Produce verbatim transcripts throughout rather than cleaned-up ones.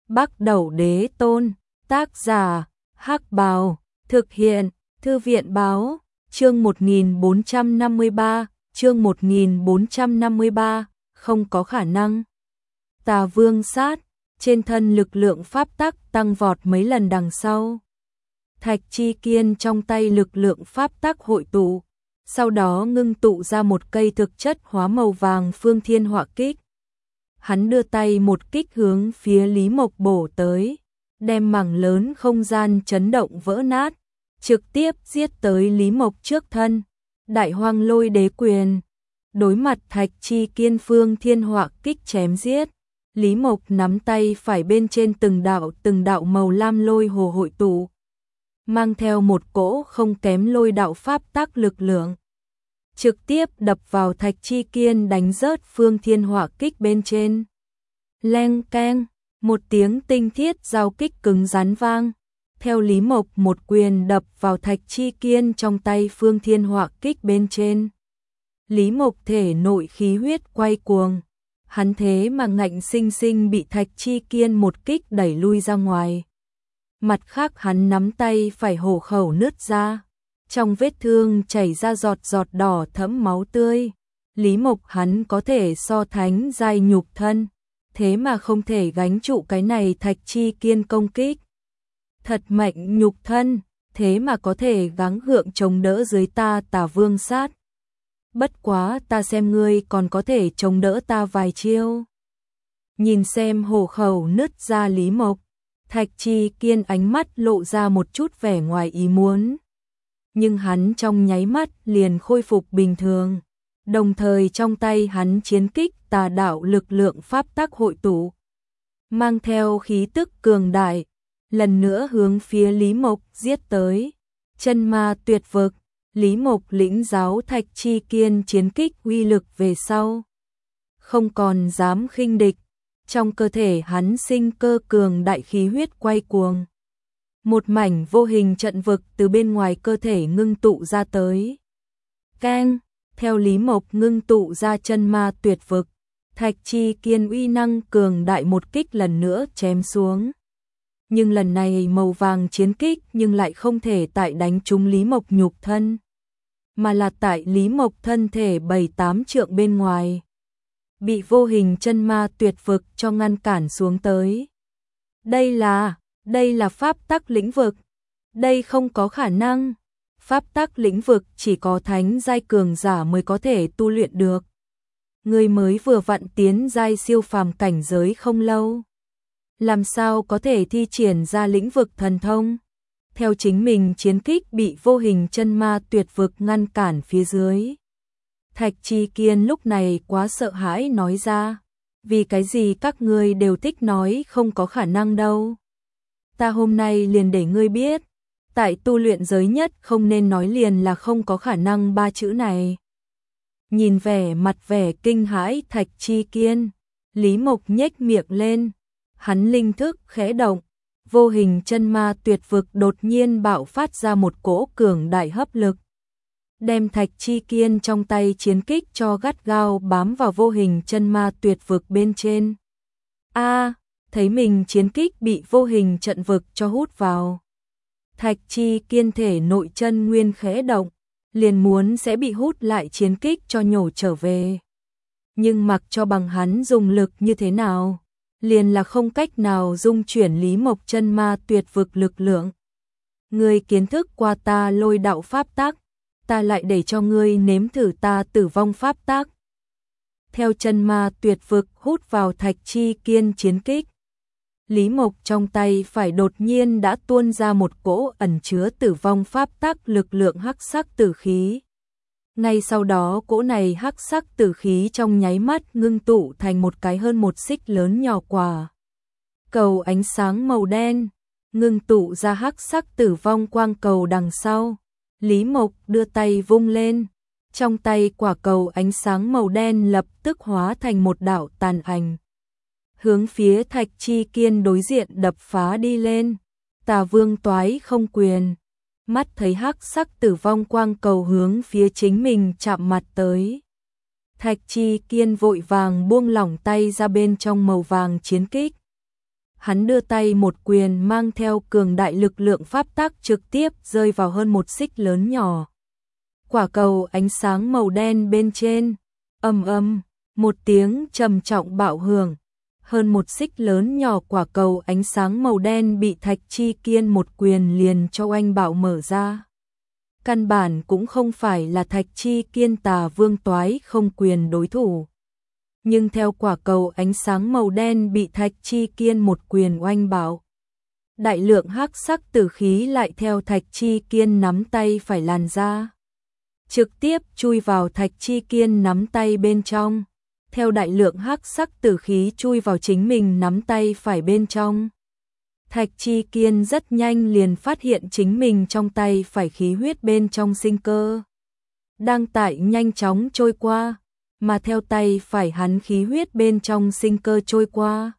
Bắc Đẩu Đế Tôn, tác giả, Hắc Bào, thực hiện, Thư viện báo, chương một nghìn bốn trăm năm mươi ba, chương một nghìn bốn trăm năm mươi ba, không có khả năng. Tà Vương sát, trên thân lực lượng pháp tắc tăng vọt mấy lần đằng sau. Thạch Chi Kiên trong tay lực lượng pháp tắc hội tụ, sau đó ngưng tụ ra một cây thực chất hóa màu vàng phương thiên họa kích. Hắn đưa tay một kích hướng phía Lý Mộc bổ tới, đem mảng lớn không gian chấn động vỡ nát, trực tiếp giết tới Lý Mộc trước thân. Đại Hoang Lôi Đế Quyền, đối mặt Thạch Chi Kiên phương thiên họa kích chém giết, Lý Mộc nắm tay phải bên trên từng đạo từng đạo màu lam lôi hồ hội tụ, mang theo một cỗ không kém lôi đạo pháp tắc lực lượng, trực tiếp đập vào Thạch Chi Kiên đánh rớt phương thiên họa kích bên trên. Leng keng, một tiếng tinh thiết giao kích cứng rắn vang, theo Lý Mộc một quyền đập vào Thạch Chi Kiên trong tay phương thiên họa kích bên trên. Lý Mộc thể nội khí huyết quay cuồng, hắn thế mà ngạnh sinh sinh bị Thạch Chi Kiên một kích đẩy lui ra ngoài. Mặt khác hắn nắm tay phải hổ khẩu nứt ra, trong vết thương chảy ra giọt giọt đỏ thẫm máu tươi. Lý Mộc hắn có thể so thánh giai nhục thân, thế mà không thể gánh trụ cái này Thạch Chi Kiên công kích. Thật mạnh nhục thân, thế mà có thể gắng gượng chống đỡ dưới ta Tà Vương sát. Bất quá ta xem ngươi còn có thể chống đỡ ta vài chiêu. Nhìn xem hổ khẩu nứt ra Lý Mộc, Thạch Chi Kiên ánh mắt lộ ra một chút vẻ ngoài ý muốn. Nhưng hắn trong nháy mắt liền khôi phục bình thường, đồng thời trong tay hắn chiến kích tà đạo lực lượng pháp tắc hội tụ, mang theo khí tức cường đại, lần nữa hướng phía Lý Mộc giết tới. Chân ma tuyệt vực, Lý Mộc lĩnh giáo Thạch Chi Kiên chiến kích uy lực về sau, không còn dám khinh địch, trong cơ thể hắn sinh cơ cường đại khí huyết quay cuồng. Một mảnh vô hình trận vực từ bên ngoài cơ thể ngưng tụ ra tới. Keng, theo Lý Mộc ngưng tụ ra chân ma tuyệt vực, Thạch Chi Kiên uy năng cường đại một kích lần nữa chém xuống. Nhưng lần này màu vàng chiến kích nhưng lại không thể tại đánh trúng Lý Mộc nhục thân, mà là tại Lý Mộc thân thể bảy tám trượng bên ngoài, bị vô hình chân ma tuyệt vực cho ngăn cản xuống tới. Đây là, đây là pháp tắc lĩnh vực. Đây không có khả năng. Pháp tắc lĩnh vực chỉ có thánh giai cường giả mới có thể tu luyện được. Người mới vừa vặn tiến giai siêu phàm cảnh giới không lâu, làm sao có thể thi triển ra lĩnh vực thần thông? Theo chính mình chiến kích bị vô hình chân ma tuyệt vực ngăn cản phía dưới, Thạch Chi Kiên lúc này quá sợ hãi nói ra, vì cái gì các ngươi đều thích nói không có khả năng đâu. Ta hôm nay liền để ngươi biết, tại tu luyện giới nhất không nên nói liền là không có khả năng ba chữ này. Nhìn vẻ mặt vẻ kinh hãi Thạch Chi Kiên, Lý Mộc nhếch miệng lên, hắn linh thức khẽ động, vô hình chân ma tuyệt vực đột nhiên bạo phát ra một cỗ cường đại hấp lực, đem Thạch Chi Kiên trong tay chiến kích cho gắt gao bám vào vô hình chân ma tuyệt vực bên trên. A, thấy mình chiến kích bị vô hình trận vực cho hút vào, Thạch Chi Kiên thể nội chân nguyên khẽ động, liền muốn sẽ bị hút lại chiến kích cho nhổ trở về. Nhưng mặc cho bằng hắn dùng lực như thế nào, liền là không cách nào dung chuyển Lý Mộc chân ma tuyệt vực lực lượng. Ngươi kiến thức qua ta lôi đạo pháp tắc, ta lại để cho ngươi nếm thử ta tử vong pháp tắc. Theo chân ma tuyệt vực hút vào Thạch Chi Kiên chiến kích, Lý Mộc trong tay phải đột nhiên đã tuôn ra một cỗ ẩn chứa tử vong pháp tắc lực lượng hắc sắc tử khí. Ngay sau đó cỗ này hắc sắc tử khí trong nháy mắt ngưng tụ thành một cái hơn một xích lớn nhỏ quả cầu ánh sáng màu đen, ngưng tụ ra hắc sắc tử vong quang cầu đằng sau. Lý Mộc đưa tay vung lên, trong tay quả cầu ánh sáng màu đen lập tức hóa thành một đạo tàn ảnh, hướng phía Thạch Chi Kiên đối diện đập phá đi lên. Tà Vương toái không quyền, mắt thấy hắc sắc tử vong quang cầu hướng phía chính mình chạm mặt tới. Thạch Chi Kiên vội vàng buông lỏng tay ra bên trong màu vàng chiến kích, Hắn đưa tay một quyền mang theo cường đại lực lượng pháp tắc trực tiếp rơi vào hơn một xích lớn nhỏ. Quả cầu ánh sáng màu đen bên trên, ầm ầm, một tiếng trầm trọng bạo hưởng, hơn một xích lớn nhỏ quả cầu ánh sáng màu đen bị Thạch Chi Kiên một quyền liền cho oanh bạo mở ra. Căn bản cũng không phải là Thạch Chi Kiên Tà Vương toái không quyền đối thủ. Nhưng theo quả cầu ánh sáng màu đen bị Thạch Chi Kiên một quyền oanh bạo, đại lượng hắc sắc tử khí lại theo Thạch Chi Kiên nắm tay phải làn ra, trực tiếp chui vào Thạch Chi Kiên nắm tay bên trong, theo đại lượng hắc sắc tử khí chui vào chính mình nắm tay phải bên trong. Thạch Chi Kiên rất nhanh liền phát hiện chính mình trong tay phải khí huyết bên trong sinh cơ đang tại nhanh chóng trôi qua, mà theo tay phải hắn khí huyết bên trong sinh cơ trôi qua,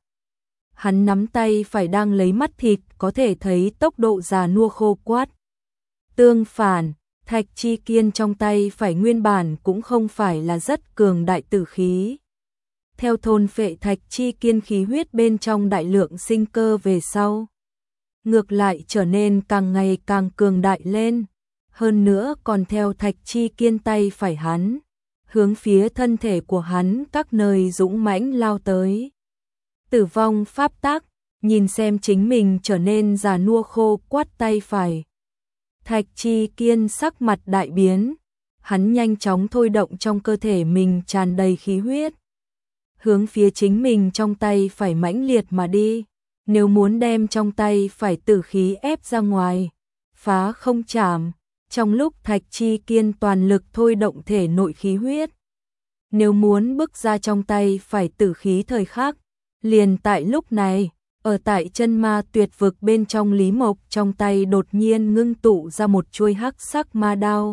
hắn nắm tay phải đang lấy mắt thịt có thể thấy tốc độ già nua khô quát. Tương phản, Thạch Chi Kiên trong tay phải nguyên bản cũng không phải là rất cường đại tử khí. Theo thôn phệ Thạch Chi Kiên khí huyết bên trong đại lượng sinh cơ về sau, ngược lại trở nên càng ngày càng cường đại lên, hơn nữa còn theo Thạch Chi Kiên tay phải hắn, hướng phía thân thể của hắn các nơi dũng mãnh lao tới. Tử vong pháp tắc, nhìn xem chính mình trở nên già nua khô quắt tay phải. Thạch Chi Kiên sắc mặt đại biến, hắn nhanh chóng thôi động trong cơ thể mình tràn đầy khí huyết, hướng phía chính mình trong tay phải mãnh liệt mà đi, nếu muốn đem trong tay phải tử khí ép ra ngoài, phá không chạm. Trong lúc Thạch Chi Kiên toàn lực thôi động thể nội khí huyết, nếu muốn bức ra trong tay phải tử khí thời khắc, liền tại lúc này, ở tại chân ma tuyệt vực bên trong Lý Mộc trong tay đột nhiên ngưng tụ ra một chuôi hắc sắc ma đao.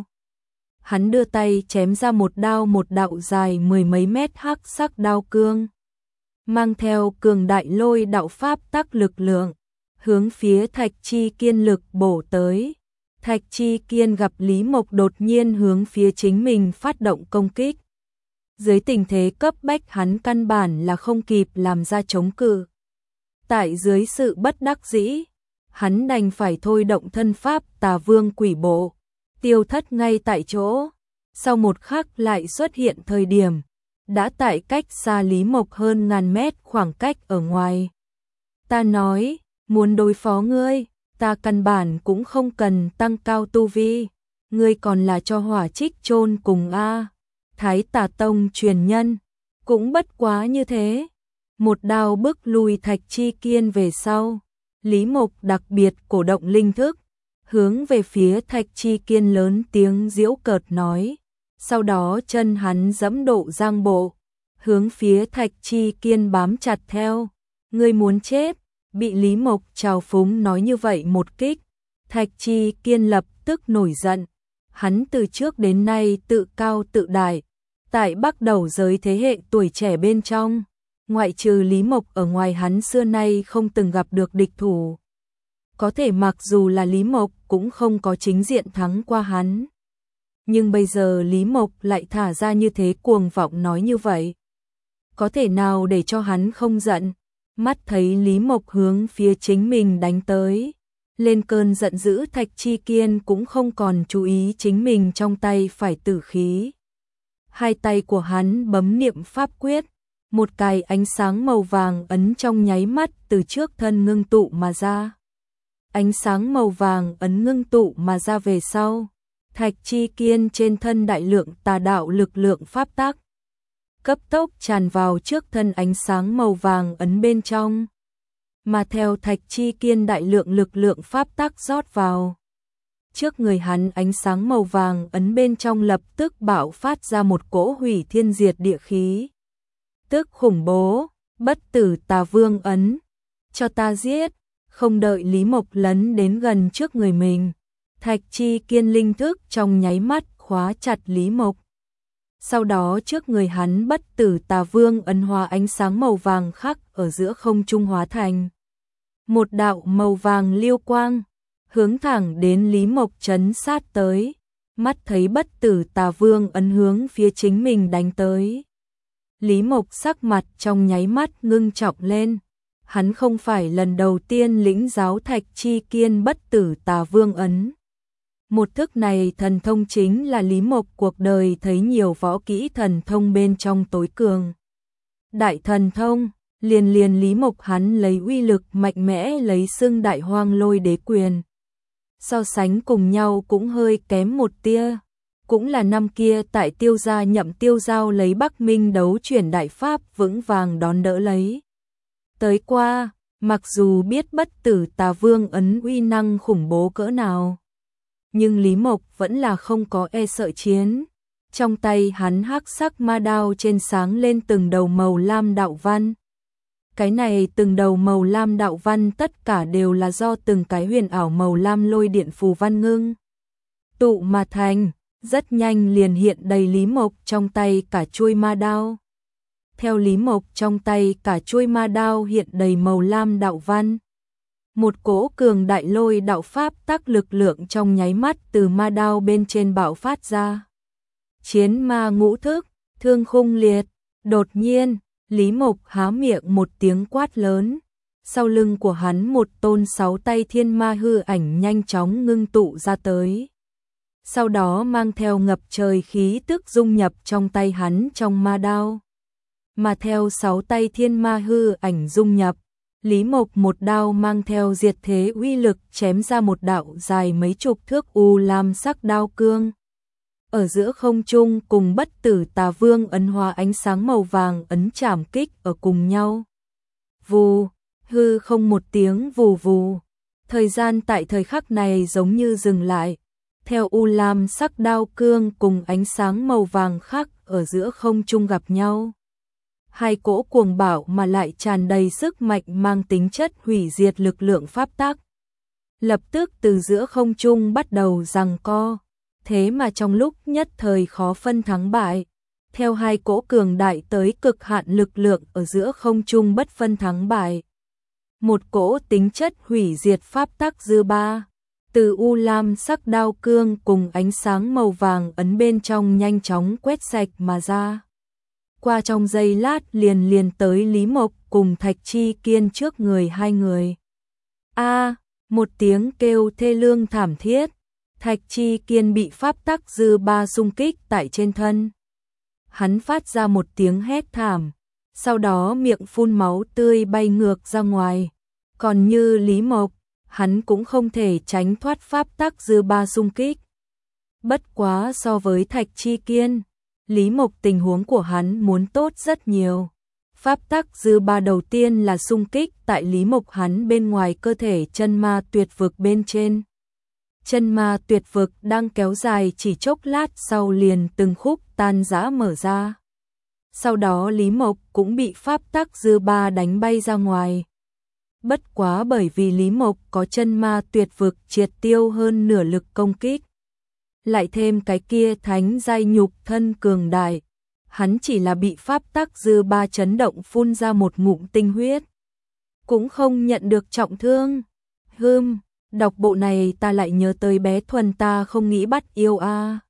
Hắn đưa tay chém ra một đao một đạo dài mười mấy mét hắc sắc đao cương, mang theo cường đại lôi đạo pháp tắc lực lượng, hướng phía Thạch Chi Kiên lực bổ tới. Thạch Chi Kiên gặp Lý Mộc đột nhiên hướng phía chính mình phát động công kích. Dưới tình thế cấp bách hắn căn bản là không kịp làm ra chống cự. Tại dưới sự bất đắc dĩ, hắn đành phải thôi động thân pháp Tà Vương quỷ bộ, tiêu thất ngay tại chỗ. Sau một khắc lại xuất hiện thời điểm, đã tại cách xa Lý Mộc hơn ngàn mét khoảng cách ở ngoài. Ta nói, muốn đối phó ngươi, ta căn bản cũng không cần tăng cao tu vi, ngươi còn là cho hỏa trích chôn cùng a. Thái Tà Tông truyền nhân, cũng bất quá như thế. Một đao bức lùi Thạch Chi Kiên về sau, Lý Mộc đặc biệt cổ động linh thức, hướng về phía Thạch Chi Kiên lớn tiếng giễu cợt nói, sau đó chân hắn giẫm độ giang bộ, hướng phía Thạch Chi Kiên bám chặt theo. Ngươi muốn chết. Bị Lý Mộc trào phúng nói như vậy một kích, Thạch Chi Kiên lập tức nổi giận. Hắn từ trước đến nay tự cao tự đại, tại Bắc Đầu giới thế hệ tuổi trẻ bên trong, ngoại trừ Lý Mộc ở ngoài hắn xưa nay không từng gặp được địch thủ. Có thể mặc dù là Lý Mộc cũng không có chính diện thắng qua hắn. Nhưng bây giờ Lý Mộc lại thả ra như thế cuồng vọng nói như vậy. Có thể nào để cho hắn không giận? Mắt thấy Lý Mộc hướng phía chính mình đánh tới, lên cơn giận dữ Thạch Chi Kiên cũng không còn chú ý chính mình trong tay phải tử khí. Hai tay của hắn bấm niệm pháp quyết, một cái ánh sáng màu vàng ấn trong nháy mắt từ trước thân ngưng tụ mà ra. Ánh sáng màu vàng ấn ngưng tụ mà ra về sau, Thạch Chi Kiên trên thân đại lượng tà đạo lực lượng pháp tắc cấp tốc tràn vào trước thân ánh sáng màu vàng ấn bên trong, mà theo Thạch Chi Kiên đại lượng lực lượng pháp tắc rót vào. Trước người hắn ánh sáng màu vàng ấn bên trong lập tức bạo phát ra một cỗ hủy thiên diệt địa khí. Tức khủng bố, bất tử Tà Vương ấn, cho ta giết. Không đợi Lý Mộc lấn đến gần trước người mình, Thạch Chi Kiên linh thức trong nháy mắt khóa chặt Lý Mộc. Sau đó trước người hắn bất tử Tà Vương ấn hóa ánh sáng màu vàng khắc ở giữa không trung hóa thành một đạo màu vàng liêu quang, hướng thẳng đến Lý Mộc trấn sát tới. Mắt thấy bất tử Tà Vương ấn hướng phía chính mình đánh tới, Lý Mộc sắc mặt trong nháy mắt ngưng trọng lên. hắn không phải lần đầu tiên lĩnh giáo Thạch Chi Kiên bất tử tà vương ấn. Một thức này thần thông chính là Lý Mộc cuộc đời thấy nhiều võ kỹ thần thông bên trong tối cường. Đại thần thông, liền liền Lý Mộc hắn lấy uy lực mạnh mẽ lấy xưng Đại Hoang Lôi Đế Quyền. So sánh cùng nhau cũng hơi kém một tia, cũng là năm kia tại Tiêu gia Nhậm Tiêu Giao lấy Bắc Minh đấu chuyển đại pháp vững vàng đón đỡ lấy. Tới qua, mặc dù biết bất tử tà vương ấn uy năng khủng bố cỡ nào, nhưng Lý Mộc vẫn là không có e sợ chiến. Trong tay hắn hắc sắc ma đao trên sáng lên từng đầu màu lam đạo văn. Cái này từng đầu màu lam đạo văn tất cả đều là do từng cái huyền ảo màu lam lôi điện phù văn ngưng tụ mà thành, rất nhanh liền hiện đầy Lý Mộc trong tay cả chuôi ma đao. Theo Lý Mộc trong tay cả chuôi ma đao hiện đầy màu lam đạo văn, một cỗ cường đại lôi đạo pháp tắc lực lượng trong nháy mắt từ ma đao bên trên bạo phát ra. Chiến ma ngũ thức, thương khung liệt. Đột nhiên, Lý Mộc há miệng một tiếng quát lớn, sau lưng của hắn một tôn sáu tay thiên ma hư ảnh nhanh chóng ngưng tụ ra tới. Sau đó mang theo ngập trời khí tức dung nhập trong tay hắn trong ma đao. Mà theo sáu tay thiên ma hư ảnh dung nhập, Lý Mộc một đao mang theo diệt thế uy lực chém ra một đạo dài mấy chục thước u lam sắc đao cương. Ở giữa không trung cùng bất tử tà vương ấn hóa ánh sáng màu vàng ấn chạm kích ở cùng nhau. Vù, hư không một tiếng vù vù. Thời gian tại thời khắc này giống như dừng lại. Theo u lam sắc đao cương cùng ánh sáng màu vàng khác ở giữa không trung gặp nhau. Hai cỗ cuồng bạo mà lại tràn đầy sức mạnh mang tính chất hủy diệt lực lượng pháp tắc. Lập tức từ giữa không trung bắt đầu giằng co. Thế mà trong lúc nhất thời khó phân thắng bại, theo hai cỗ cường đại tới cực hạn lực lượng ở giữa không trung bất phân thắng bại. Một cỗ tính chất hủy diệt pháp tắc dư ba, từ u lam sắc đao cương cùng ánh sáng màu vàng ấn bên trong nhanh chóng quét sạch mà ra. Qua trong giây lát liền liền tới Lý Mộc cùng Thạch Chi Kiên trước người hai người. A, một tiếng kêu thê lương thảm thiết. Thạch Chi Kiên bị pháp tắc dư ba xung kích tại trên thân. Hắn phát ra một tiếng hét thảm, sau đó miệng phun máu tươi bay ngược ra ngoài. Còn như Lý Mộc, hắn cũng không thể tránh thoát pháp tắc dư ba xung kích. Bất quá so với Thạch Chi Kiên, Lý Mộc tình huống của hắn muốn tốt rất nhiều. Pháp tắc dư ba đầu tiên là xung kích tại Lý Mộc hắn bên ngoài cơ thể chân ma tuyệt vực bên trên. Chân ma tuyệt vực đang kéo dài chỉ chốc lát sau liền từng khúc tan rã mở ra. Sau đó Lý Mộc cũng bị pháp tắc dư ba đánh bay ra ngoài. Bất quá bởi vì Lý Mộc có chân ma tuyệt vực triệt tiêu hơn nửa lực công kích. Lại thêm cái kia thánh giai nhục thân cường đại. Hắn chỉ là bị pháp tắc dư ba chấn động phun ra một ngụm tinh huyết. Cũng không nhận được trọng thương. Hừm. Đọc bộ này ta lại nhớ tới bé Thuần ta không nghĩ bắt yêu a.